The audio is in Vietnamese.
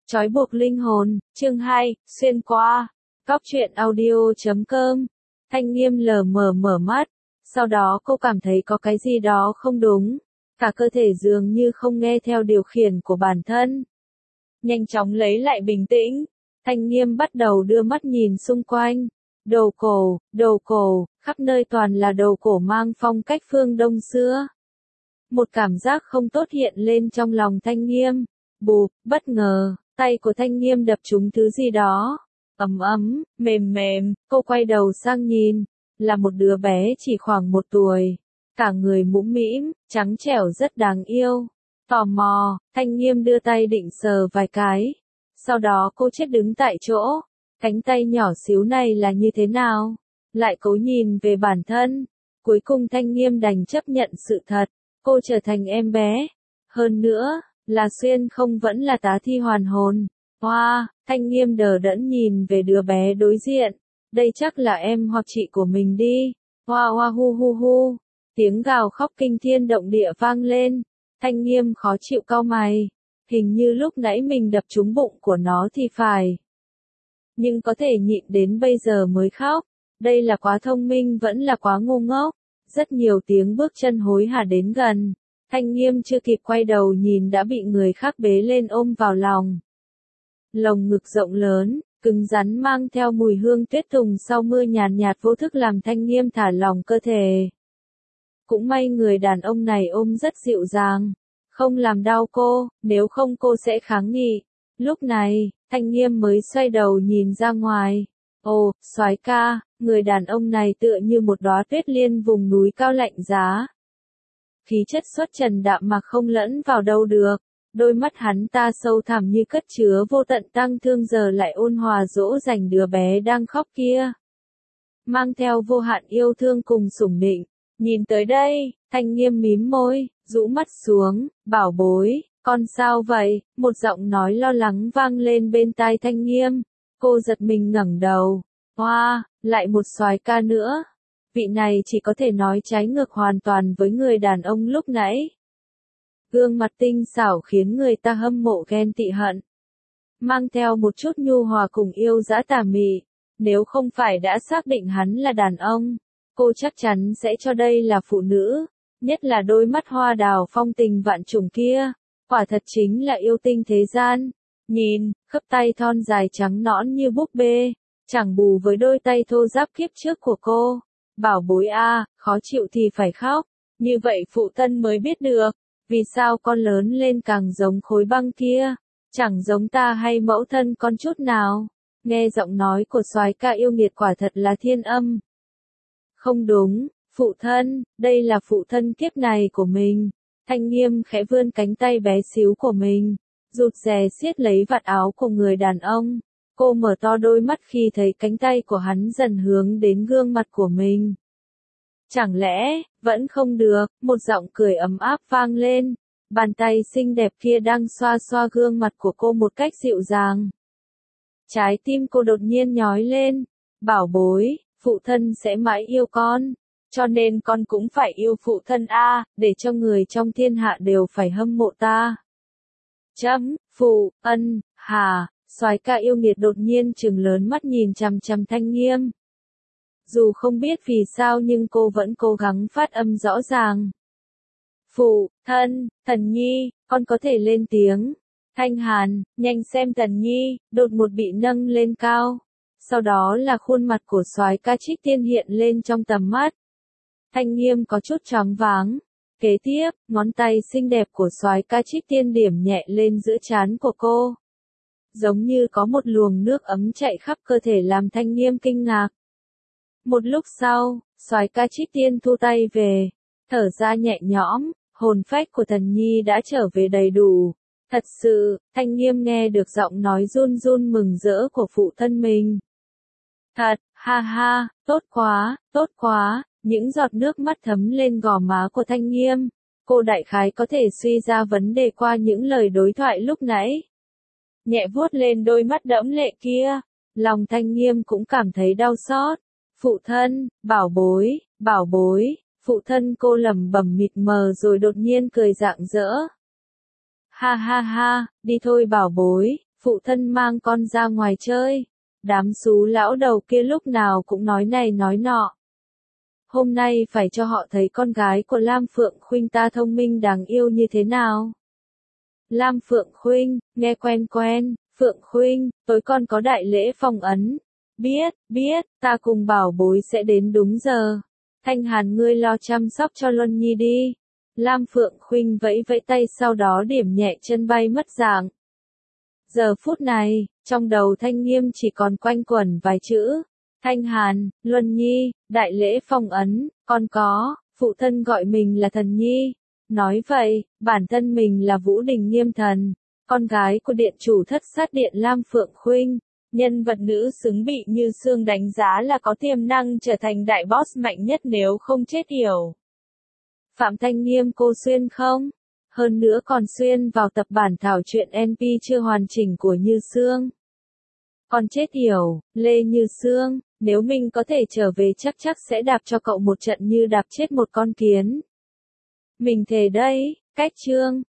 Trói buộc linh hồn, chương 2, xuyên qua. Góc truyện audio.com. Thanh Nghiêm lờ mờ mở mắt, sau đó cô cảm thấy có cái gì đó không đúng, cả cơ thể dường như không nghe theo điều khiển của bản thân. Nhanh chóng lấy lại bình tĩnh, Thanh Nghiêm bắt đầu đưa mắt nhìn xung quanh. Đầu cổ, khắp nơi toàn là đầu cổ mang phong cách phương Đông xưa. Một cảm giác không tốt hiện lên trong lòng Thanh Nghiêm. Bụp, bất ngờ, tay của Thanh Nghiêm đập trúng thứ gì đó. Ấm, mềm, cô quay đầu sang nhìn, là một đứa bé chỉ khoảng 1 tuổi. Cả người mũm mĩm, trắng trẻo rất đáng yêu. Tò mò, Thanh Nghiêm đưa tay định sờ vài cái. Sau đó cô chết đứng tại chỗ. Cánh tay nhỏ xíu này là như thế nào? Lại cố nhìn về bản thân. Cuối cùng Thanh Nghiêm đành chấp nhận sự thật. Cô trở thành em bé. Hơn nữa, là xuyên không vẫn là tá thi hoàn hồn. Hoa, Thanh Nghiêm đờ đẫn nhìn về đứa bé đối diện. Đây chắc là em hoặc chị của mình đi. Hoa hoa hu hu hu. Tiếng gào khóc kinh thiên động địa vang lên. Thanh Nghiêm khó chịu cau mày. Hình như lúc nãy mình đập trúng bụng của nó thì phải. Nhưng có thể nhịn đến bây giờ mới khóc. Đây là quá thông minh vẫn là quá ngu ngốc. Rất nhiều tiếng bước chân hối hả đến gần. Thanh Nghiêm chưa kịp quay đầu nhìn đã bị người khác bế lên ôm vào lòng. Lồng ngực rộng lớn, cứng rắn mang theo mùi hương tuyết tùng sau mưa nhàn nhạt vô thức làm Thanh Nghiêm thả lỏng cơ thể. Cũng may người đàn ông này ôm rất dịu dàng, không làm đau cô, nếu không cô sẽ kháng nghị. Lúc này, Thanh Nghiêm mới xoay đầu nhìn ra ngoài. Ồ, soái ca, người đàn ông này tựa như một đóa tuyết liên vùng núi cao lạnh giá. Khí chất xuất trần đạm mà không lẫn vào đâu được. Đôi mắt hắn ta sâu thẳm như cất chứa vô tận tang thương giờ lại ôn hòa dỗ dành đứa bé đang khóc kia. Mang theo vô hạn yêu thương cùng sủng nịnh. Nhìn tới đây, Thanh Nghiêm mím môi, rũ mắt xuống, bảo bối, con sao vậy? Một giọng nói lo lắng vang lên bên tai Thanh Nghiêm. Cô giật mình ngẩng đầu. Hoa, lại một soái ca nữa. Vị này chỉ có thể nói trái ngược hoàn toàn với người đàn ông lúc nãy. Gương mặt tinh xảo khiến người ta hâm mộ ghen tị hận. Mang theo một chút nhu hòa cùng yêu dã tà mị. Nếu không phải đã xác định hắn là đàn ông, cô chắc chắn sẽ cho đây là phụ nữ. Nhất là đôi mắt hoa đào phong tình vạn trùng kia. Quả thật chính là yêu tinh thế gian. Nhìn, khớp tay thon dài trắng nõn như búp bê. Chẳng bù với đôi tay thô ráp kiếp trước của cô. Bảo bối a, khó chịu thì phải khóc. Như vậy phụ thân mới biết được. Vì sao con lớn lên càng giống khối băng kia, chẳng giống ta hay mẫu thân con chút nào. Nghe giọng nói của soái ca yêu nghiệt quả thật là thiên âm. Không đúng, phụ thân, đây là phụ thân kiếp này của mình. Thanh Nghiêm khẽ vươn cánh tay bé xíu của mình, rụt rè siết lấy vạt áo của người đàn ông. Cô mở to đôi mắt khi thấy cánh tay của hắn dần hướng đến gương mặt của mình. Chẳng lẽ, vẫn không được, một giọng cười ấm áp vang lên. Bàn tay xinh đẹp kia đang xoa xoa gương mặt của cô một cách dịu dàng. Trái tim cô đột nhiên nhói lên. Bảo bối, phụ thân sẽ mãi yêu con. Cho nên con cũng phải yêu phụ thân a, để cho người trong thiên hạ đều phải hâm mộ ta. Soái ca yêu nghiệt đột nhiên trừng lớn mắt nhìn chằm chằm Thanh Nghiêm. Dù không biết vì sao nhưng cô vẫn cố gắng phát âm rõ ràng. Phụ, thân, Thần Nhi, con có thể lên tiếng. Thanh Hàn, nhanh xem Thần Nhi, đột ngột bị nâng lên cao. Sau đó là khuôn mặt của soái ca Trích Tiên hiện lên trong tầm mắt. Thanh Nghiêm có chút choáng váng. Kế tiếp, ngón tay xinh đẹp của soái ca Trích Tiên điểm nhẹ lên giữa trán của cô. Giống như có một luồng nước ấm chạy khắp cơ thể làm Thanh Nghiêm kinh ngạc. Một lúc sau, soái ca Trích Tiên thu tay về, thở ra nhẹ nhõm, hồn phách của Thần Nhi đã trở về đầy đủ. Thật sự, Thanh Nghiêm nghe được giọng nói run run mừng rỡ của phụ thân mình. Thật, ha ha, tốt quá, những giọt nước mắt thấm lên gò má của Thanh Nghiêm. Cô đại khái có thể suy ra vấn đề qua những lời đối thoại lúc nãy. Nhẹ vuốt lên đôi mắt đẫm lệ kia, lòng Thanh Nghiêm cũng cảm thấy đau xót. Phụ thân, bảo bối, phụ thân cô lẩm bẩm mịt mờ rồi đột nhiên cười rạng rỡ. Ha ha ha, đi thôi bảo bối, Phụ thân mang con ra ngoài chơi. Đám xú lão đầu kia lúc nào cũng nói này nói nọ. Hôm nay phải cho họ thấy con gái của Lam Phượng Khuynh ta thông minh đáng yêu như thế nào. Lam Phượng Khuynh, nghe quen quen, Phượng Khuynh, tối con có đại lễ phong ấn. Biết, ta cùng bảo bối sẽ đến đúng giờ. Thanh Hàn ngươi lo chăm sóc cho Luân Nhi đi. Lam Phượng Khuynh vẫy vẫy tay sau đó điểm nhẹ chân bay mất dạng. Giờ phút này, trong đầu Thanh Nghiêm chỉ còn quanh quẩn vài chữ. Thanh Hàn, Luân Nhi, đại lễ phong ấn, con có, phụ thân gọi mình là thần nhi. Nói vậy, bản thân mình là Vũ Đình Nghiêm Thần, con gái của điện chủ thất sát điện Lam Phượng Khuynh. Nhân vật nữ xứng bị Như Sương đánh giá là có tiềm năng trở thành đại boss mạnh nhất nếu không chết yểu. Phạm Thanh Nghiêm cô xuyên không? Hơn nữa còn xuyên vào tập bản thảo truyện NP chưa hoàn chỉnh của Như Sương. Còn chết yểu, Lê Như Sương, nếu mình có thể trở về chắc sẽ đạp cho cậu một trận như đạp chết một con kiến. Mình thề đây, cách chương.